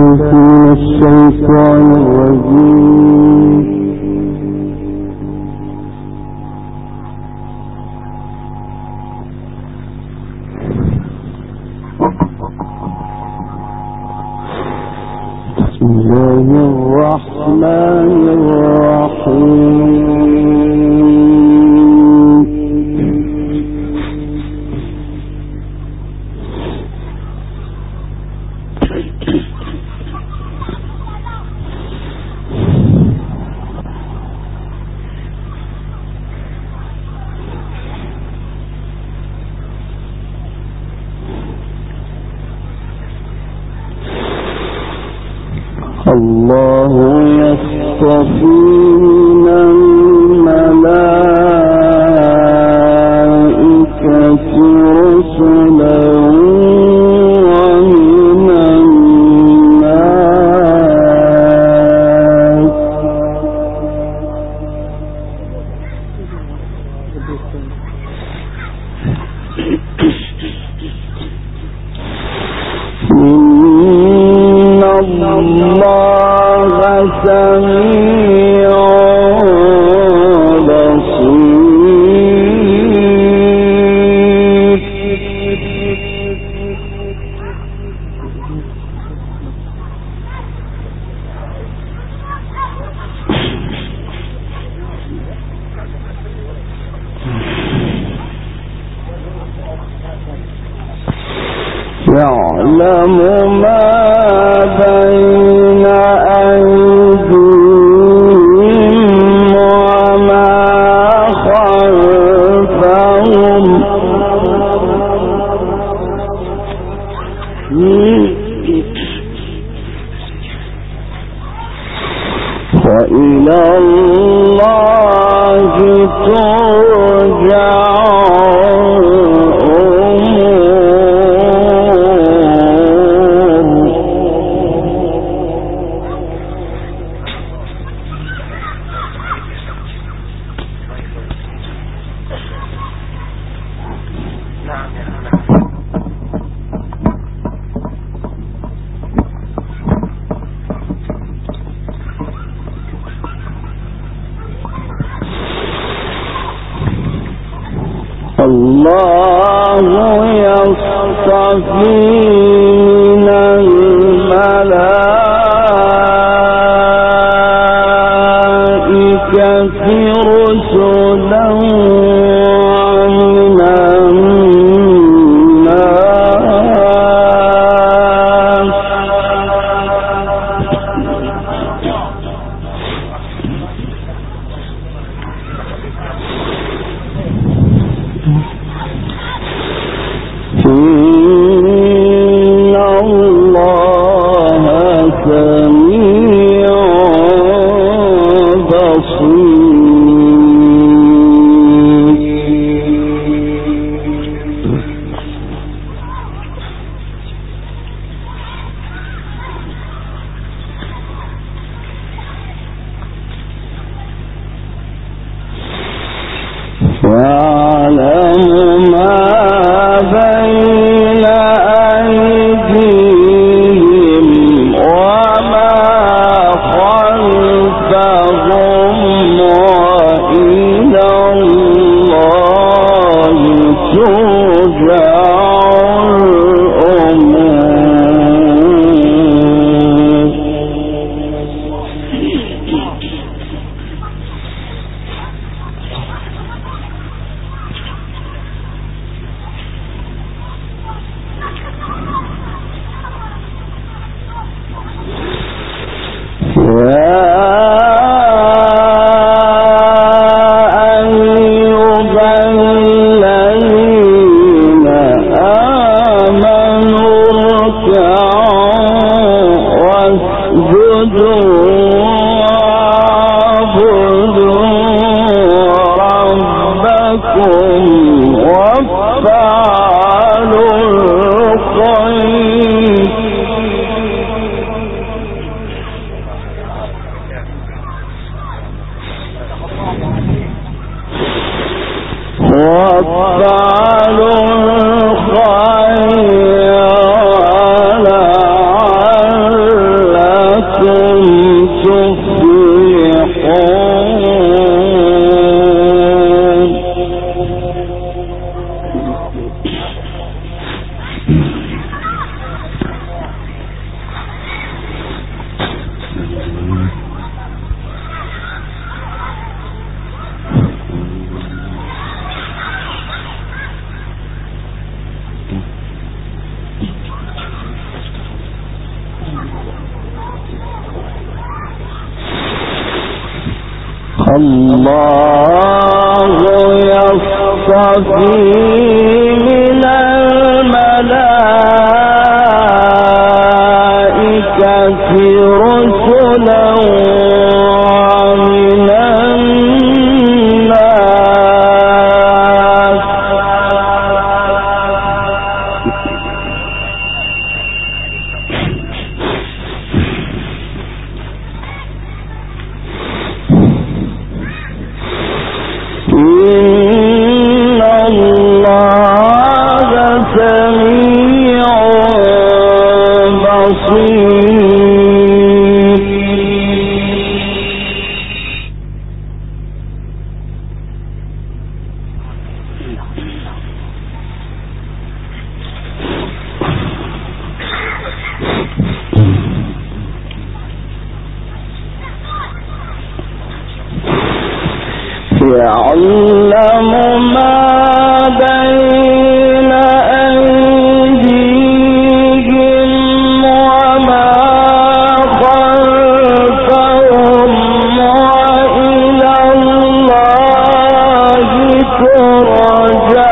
الله يصطفي من الملائكة رسلا ومن الناس إن الله سميع بصير يعلم ما بين أيديهم وما خلفهم وإلى الله ترجع الله يصطفي من الملائكة رسلا ومن الناس إن الله سميع يعلم ما بين أيديهم وما خلفهم وإلى الله ترجع وافعلوا الخير ولا الله يصطفي من الملائكة رسلا ومن الناس إن الله سميع بصير. يعلم ما بين أيديهم وما خلفهم وإلى الله ترجع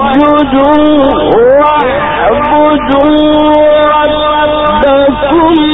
واعبدوا ربكم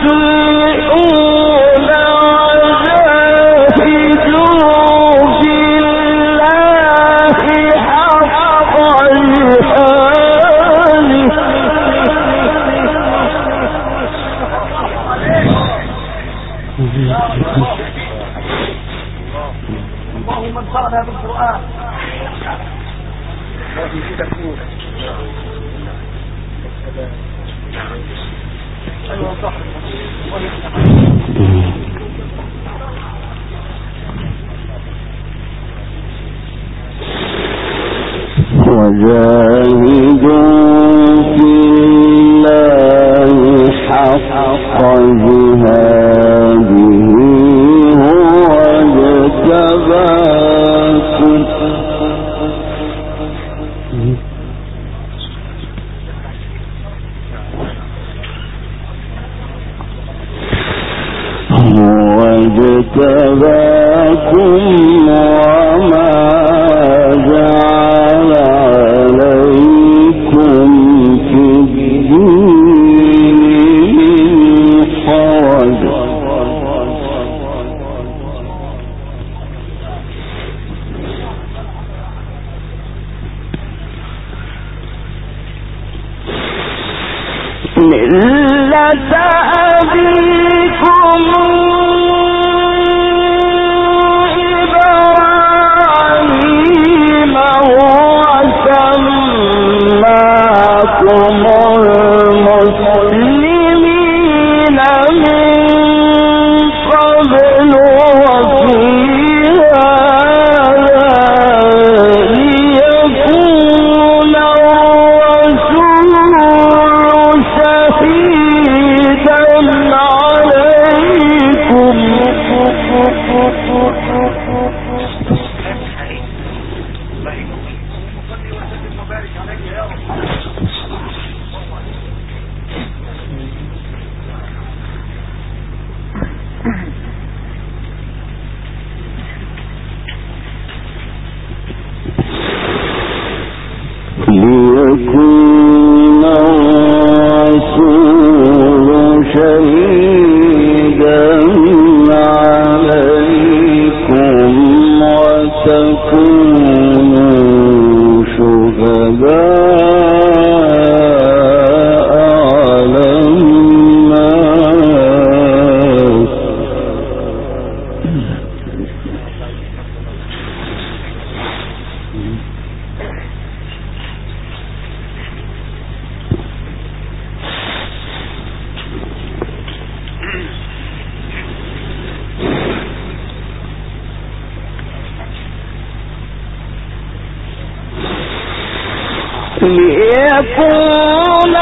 ليكون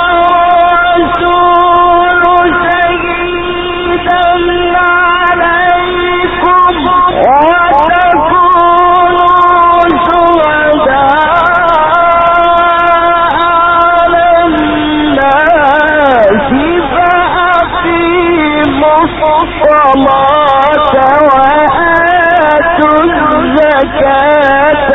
الرسول شهيدا عليكم وتكونوا شهداء على الناس فأقيموا الصلاة وآتوا الزكاة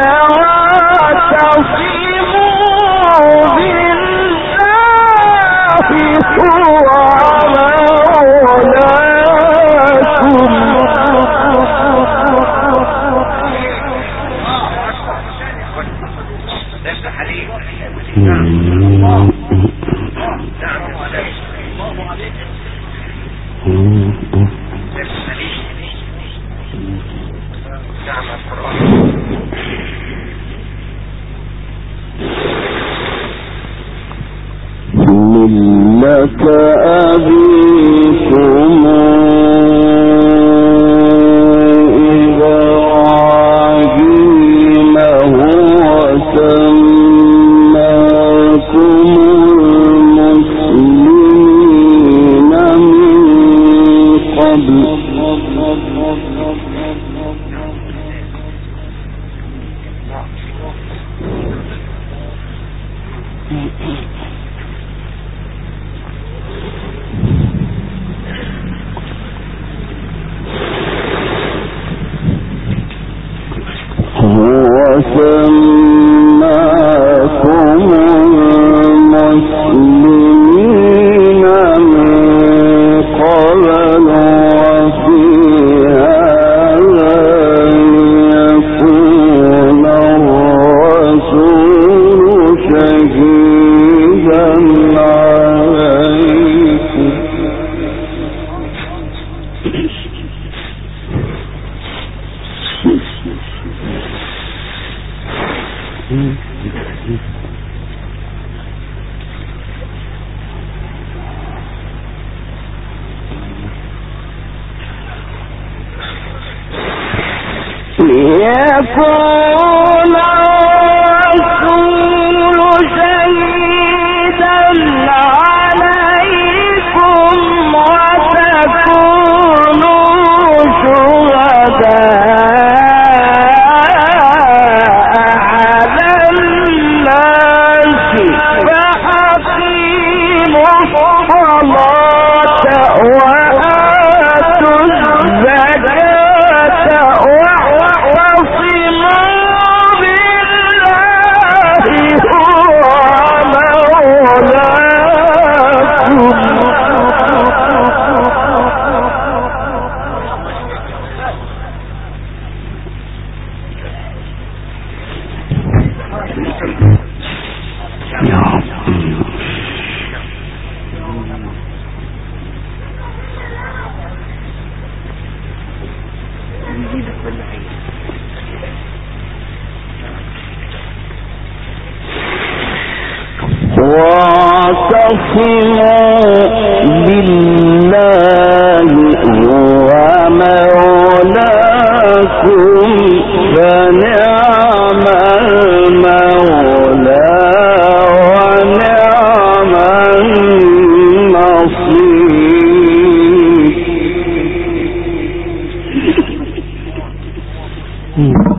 ملة أبيكم إبراهيم هو سماكم المسلمين من قبل المسلمين من قبل ليكون الرسول شهيدا عليكم وتكونوا شهداء على الناس فأقيموا الصلاة وآتوا الزكاة واعتصموا بالله واعتصموا بالله هو مولاكم فنعم المولى ونعم النصير.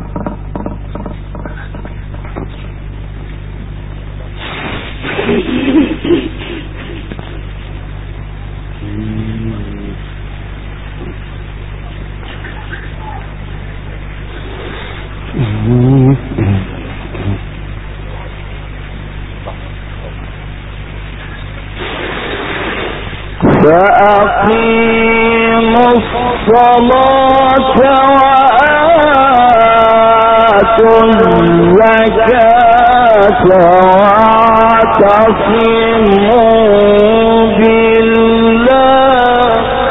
فأقيموا الصلاة وآتوا الزكاة واعتصموا بالله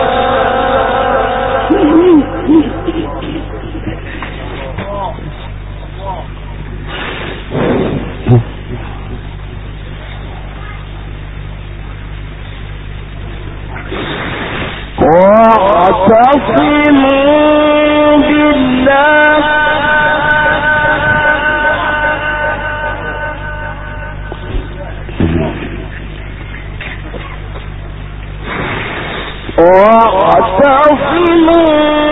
واعتصموا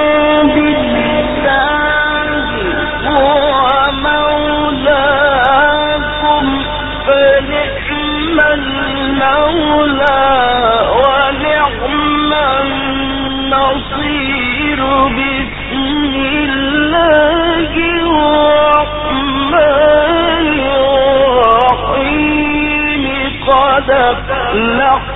بالله هو مولاكم فنعم المولى ونعم النصير. بسم الله الرحمن الرحيم. قد أفلح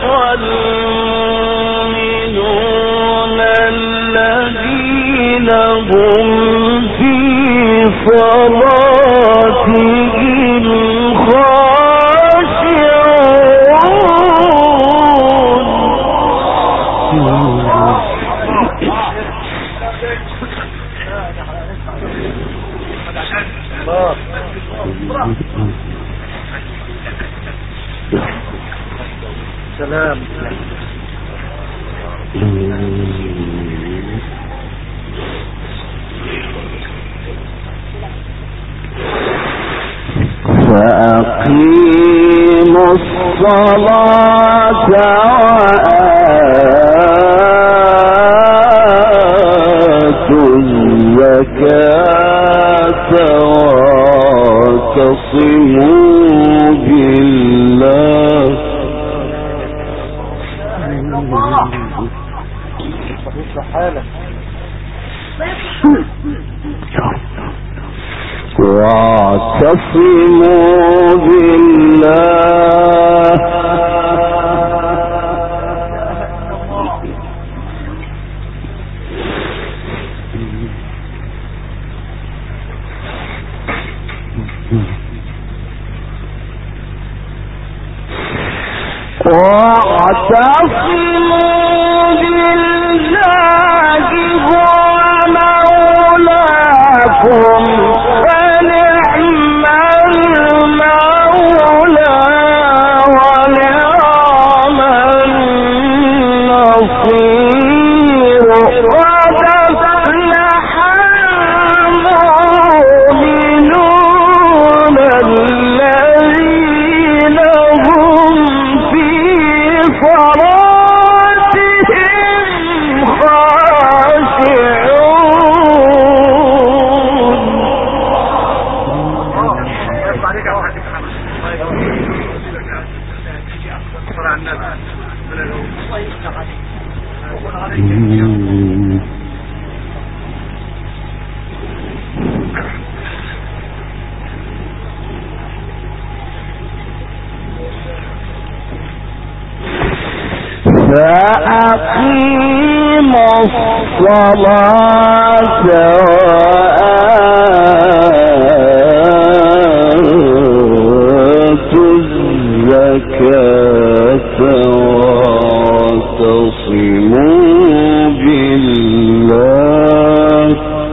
المؤمنون الذين هم في صلاتهم سلام. فأقيموا الصلاة وآتوا الزكاة واعتصموا بالله واعتصموا بالله واعتصموا بالله فأقيموا الصلاة وآتوا الزكاة واعتصموا بالله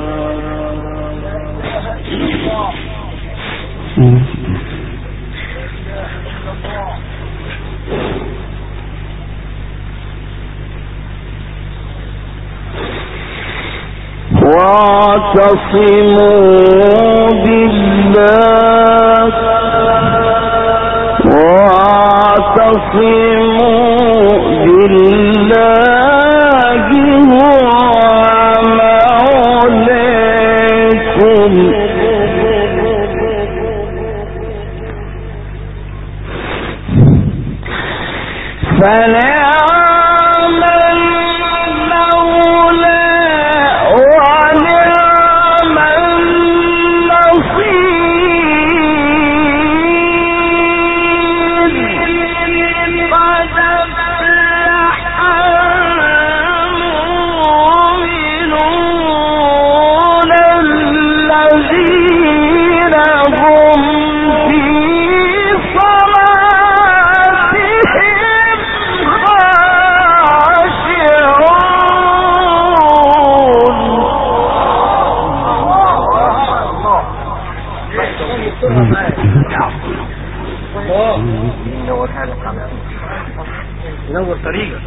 ينور طريقة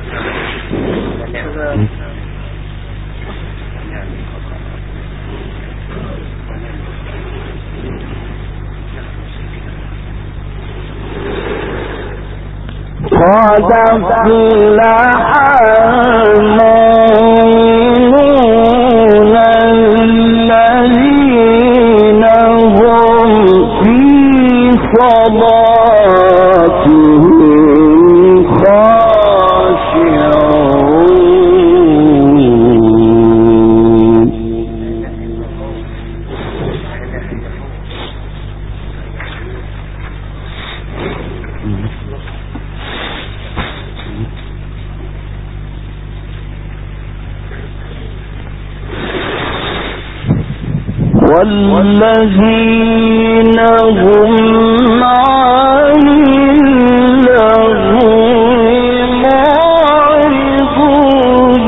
قد أفلح المؤمنون الذين هم في صلاتهم خاشعون والذين هم عن اللغو معرضون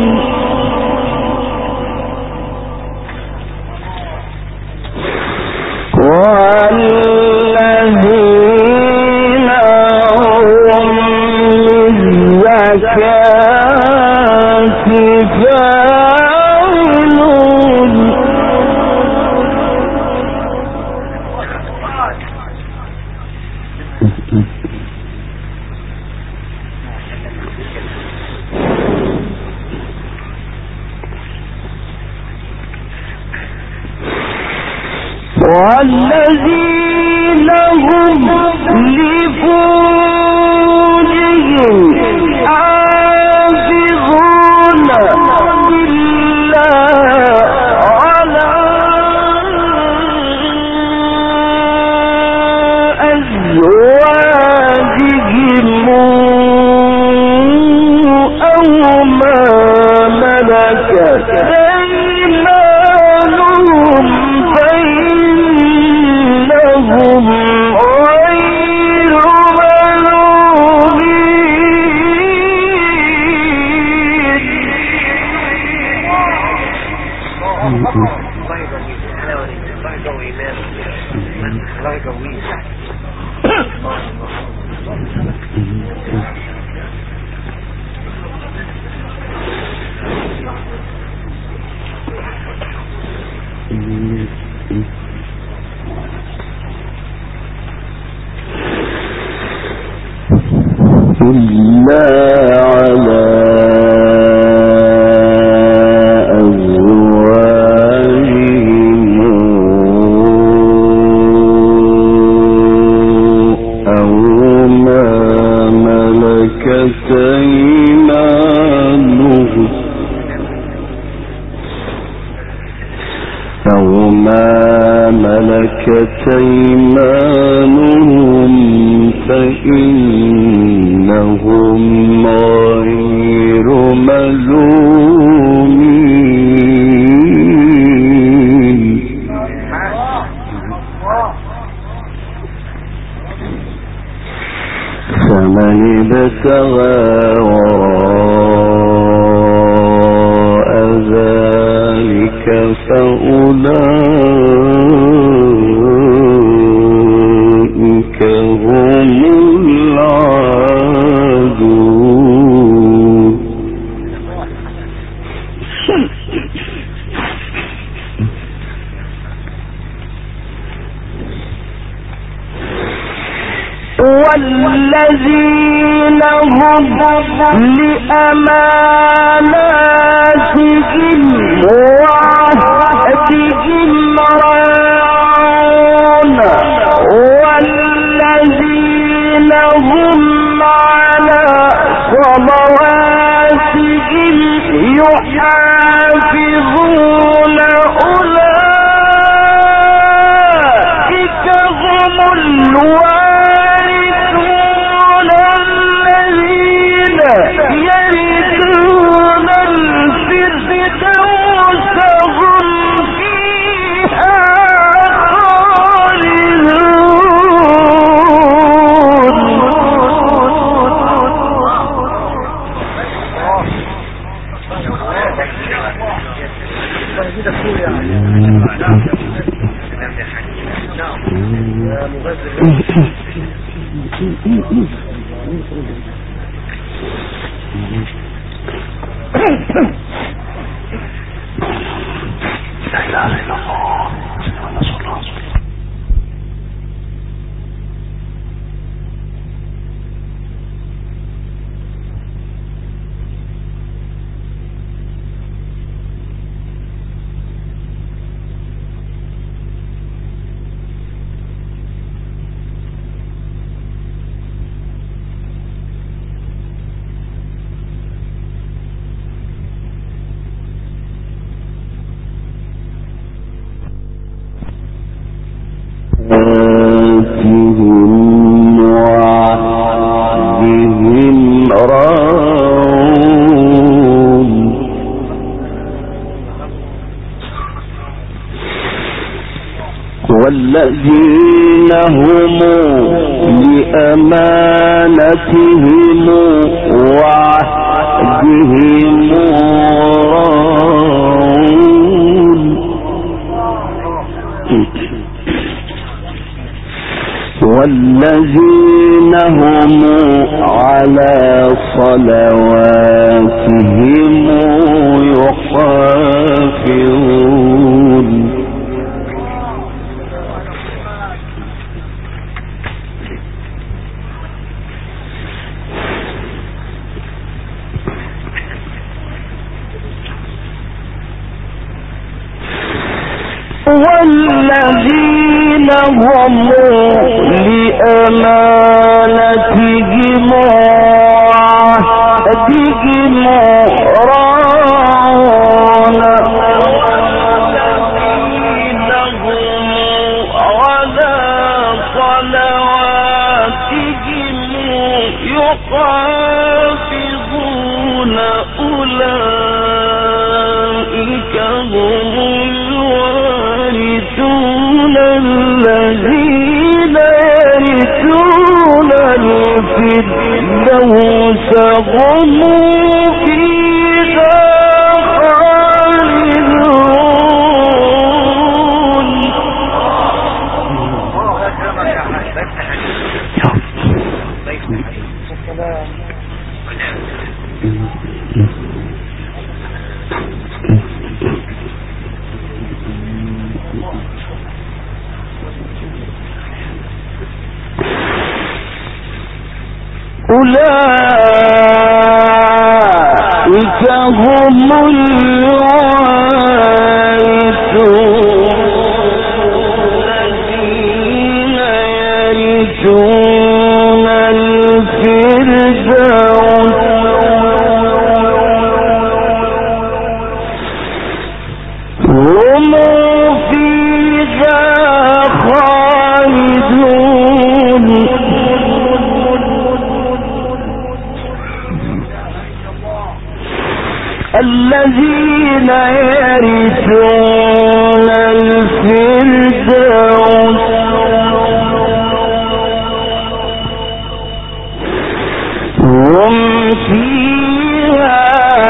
والذين هم للزكاة فاعلون والذين هم لفروجهم حافظون إلا على أزواجهم أو ما ملكت أيمانهم فإنهم غير ملومين إلا على أزواجهم أو ما ملكت أيمانهم فإنهم غير ملومين. فمن ابتغى وراء ذلك فأولئك هم العادون. والذين هم لأماناتهم وعهدهم راعون والذين هم على صلواتهم يحافظون أولئك هم الوارثون الذين يرثون الفردوس هم فيها والذين هم لأمانتهم وعهدهم راعون والذين هم على صلواتهم يحافظون. والذين هم لأمانتهم وعهدهم راعون والذين هم على صلواتهم يحافظون أولئك هم الوارثون الذين يرثون الفردوس هم فيها خالدون. أولئك هم الوارثون الذين يرثون الفردوس هم فيها خالدون الذين يرثون الفردوس هم فيها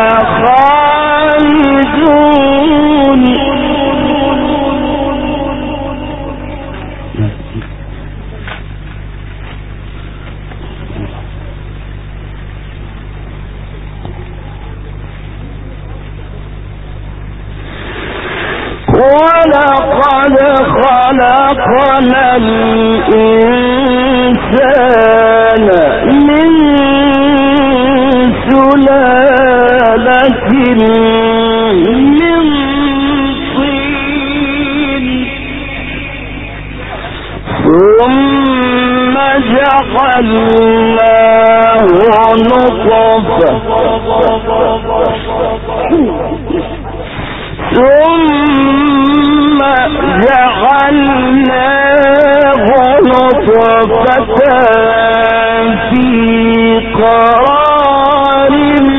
خالدون ولقد خلقنا الإنسان من سلالة من طين ثم جعلناه نطفة ثم جعلناه نطفة في قرار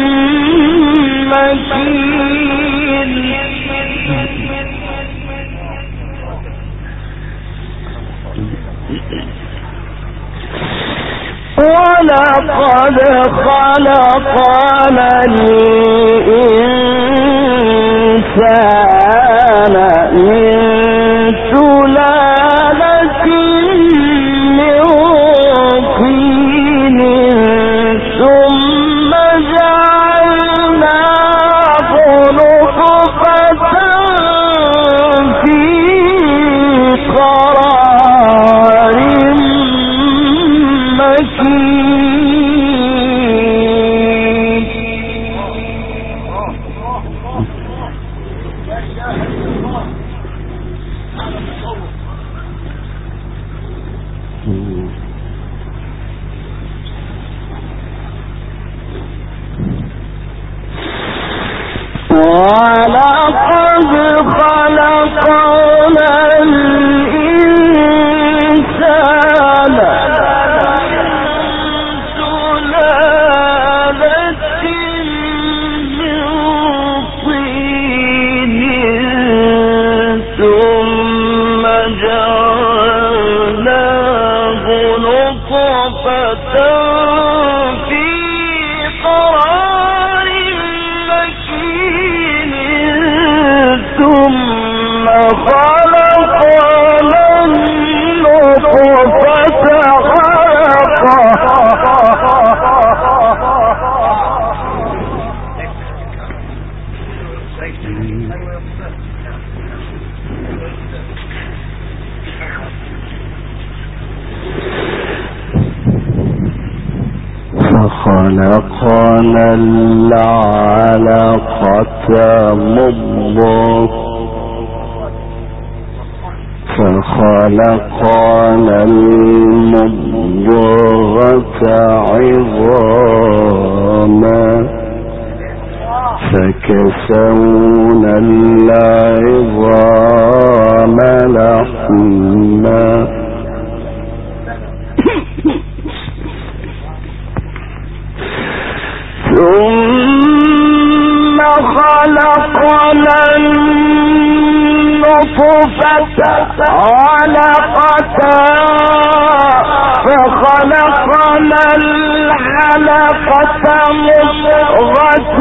مكين ولقد خلقنا الإنسان من سلالة من طين ثم جعلناه نطفة في قرار مكين ولقد خلقنا الإنسان سلالة من طين ثم جعلناه نطفة في قرار مكين ثم خلقنا النطفة فخلقنا العلقة مضغة فخلقنا المضغة عظاما فكسونا العظام لحما ثم خلقنا النطفة علقة فخلقنا العلقة مضغة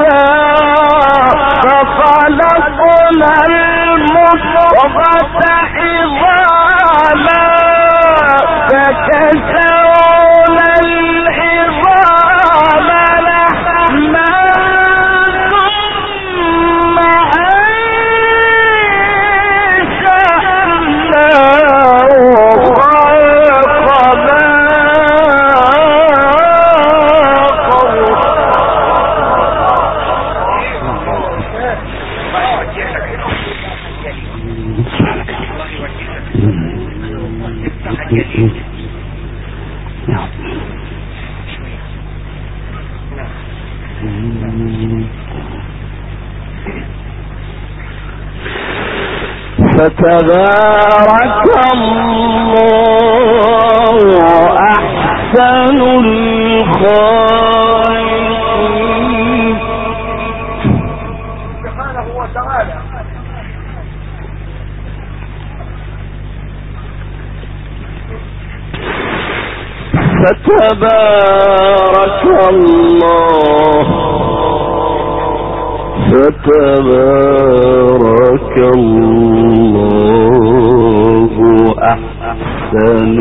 فخلقنا المضغة عظاما فكسونا العظام لحما ثم أنشأناه خلقا فتبارك الله أحسن الخالقين سبحانه وتعالى. فتبارك الله أحسن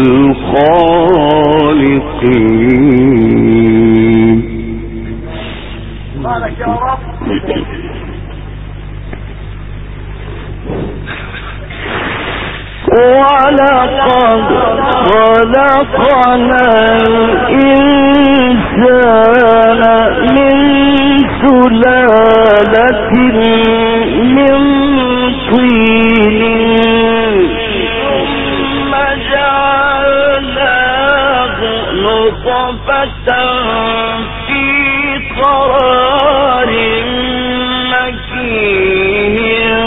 الخالقين. بارك يا رب. ولقد خلقنا الإنسان من سلالة من طين ثم جعلناه نطفة في قرار مكين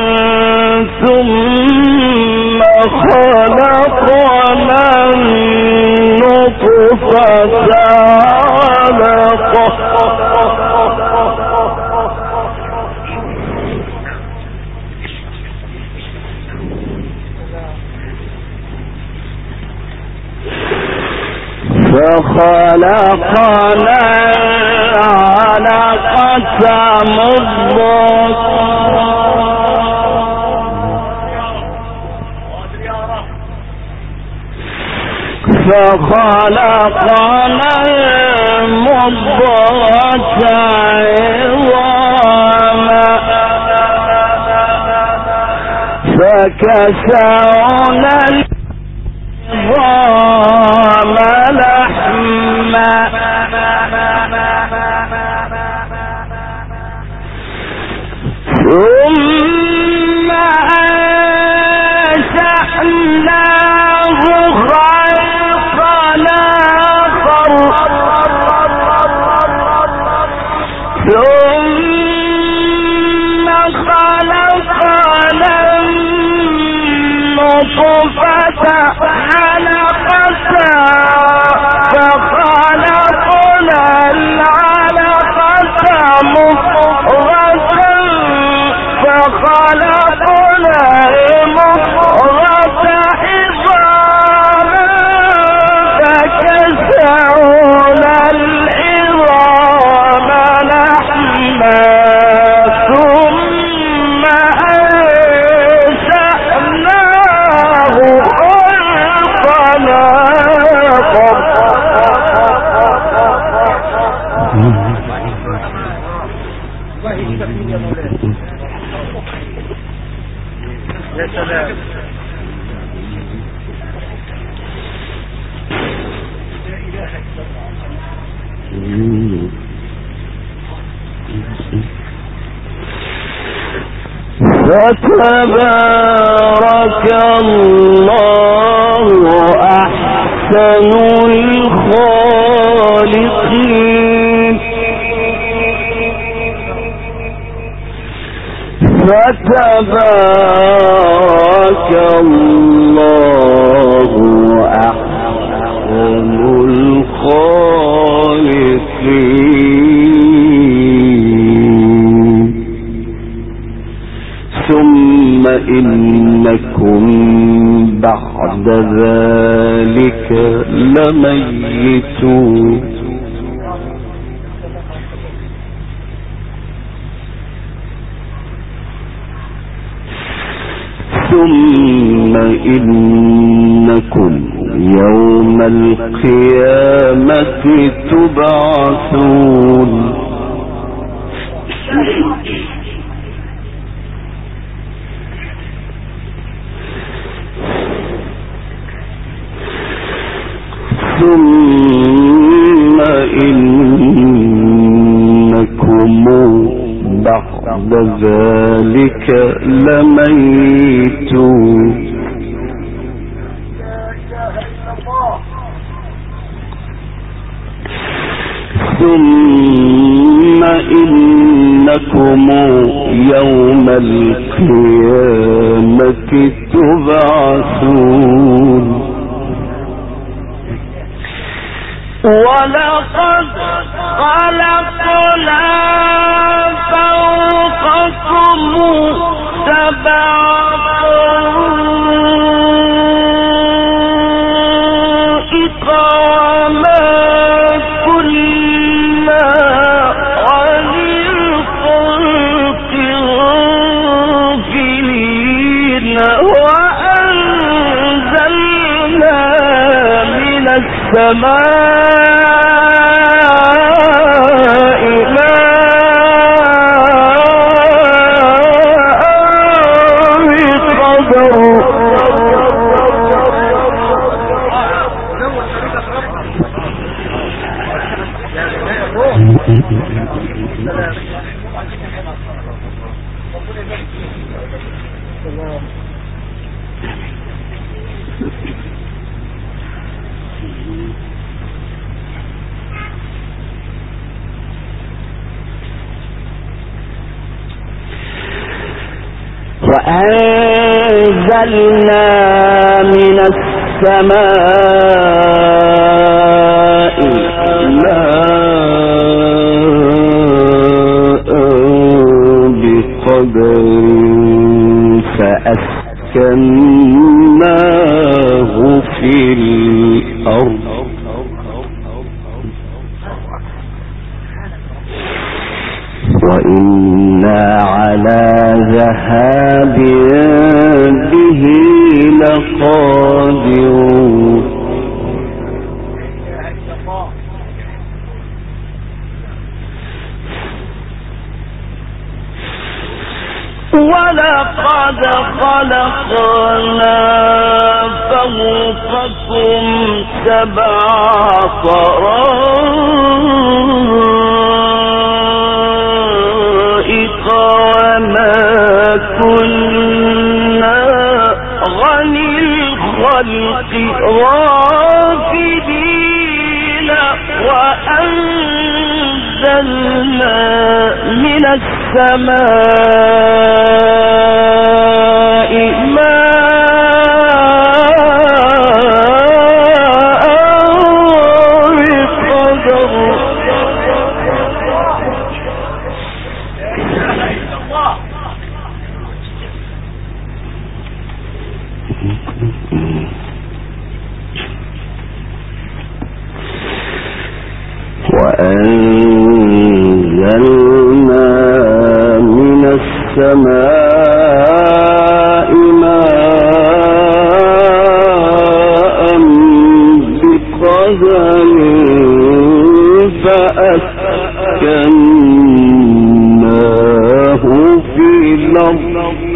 ثم خلقنا النطفة علقة فخلقنا العلقة مضغة فخلقنا المضغة عظاما فكسونا العظام لحما ثم أنشأناه خلقا آخر ثم خلقنا النطفة علقة فخلقنا العلقة مضغة فخلقنا المضغة عظاما فكسونا العظام لحما ثم أنشأناه خلقا آخر. يا سلام. فتبارك الله أحسن الخالقين. فتبارك الله أحسن الخالقين. ثم إنكم بعد ذلك لميتون. ثم إنكم يوم القيامة تبعثون. ثم إنكم بعد بعد ذلك لميتون ثم إنكم يوم القيامة تبعثون ولقد خلقنا فوقكم سبع السماء وأنزلنا من السماء ماء بقدر فأسكناه في الأرض وإنا على ذهاب به لقادرون ولقد خلقنا فوقكم سبع طرائق وما كنا عن الخلق غافلين وأنزلنا من السماء ماء بقدر وأنزلنا من السماء ماء بقدر فأسكناه في الأرض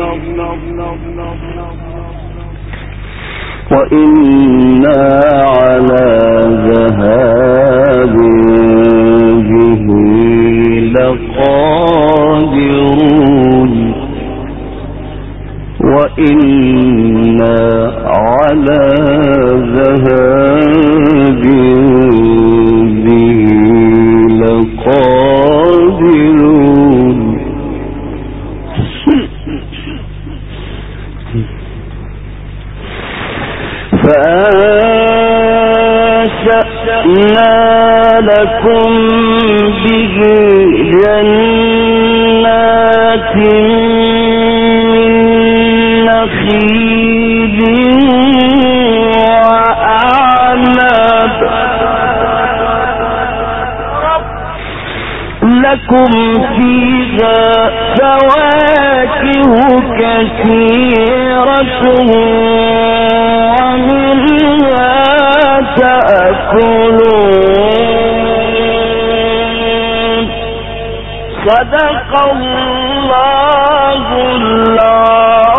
وإنا على ذهاب به لقادرون وإنا على ذهاب به لقادرون فأنشأنا لكم به جنات من نخيل وأعناب لكم فيها فواكه كثيرة ومنها تأكلون صدق الله العظيم.